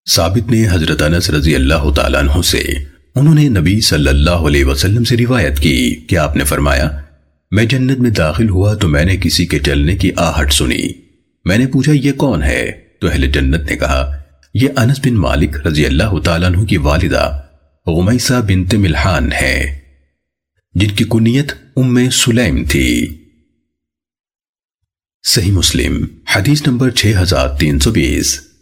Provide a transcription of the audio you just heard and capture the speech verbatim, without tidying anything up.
साबित ने हजरत अनस रजी अल्लाह तआला अन्हु से, उन्होंने नबी सल्लल्लाहु अलैहि वसल्लम से रिवायत की कि आपने फरमाया, मैं जन्नत में दाखिल हुआ तो मैंने किसी के चलने की आहट सुनी। मैंने पूछा, ये कौन है? तो अहले जन्नत ने कहा, यह अनस बिन मालिक रजी अल्लाह तआला अन्हु की वालिदा गुमैसा बिन्त मिल्हान है, जिनकी कुनियत उम्मे सुलैम थी। सही मुस्लिम हदीस नंबर छह हजार तीन सौ बीस।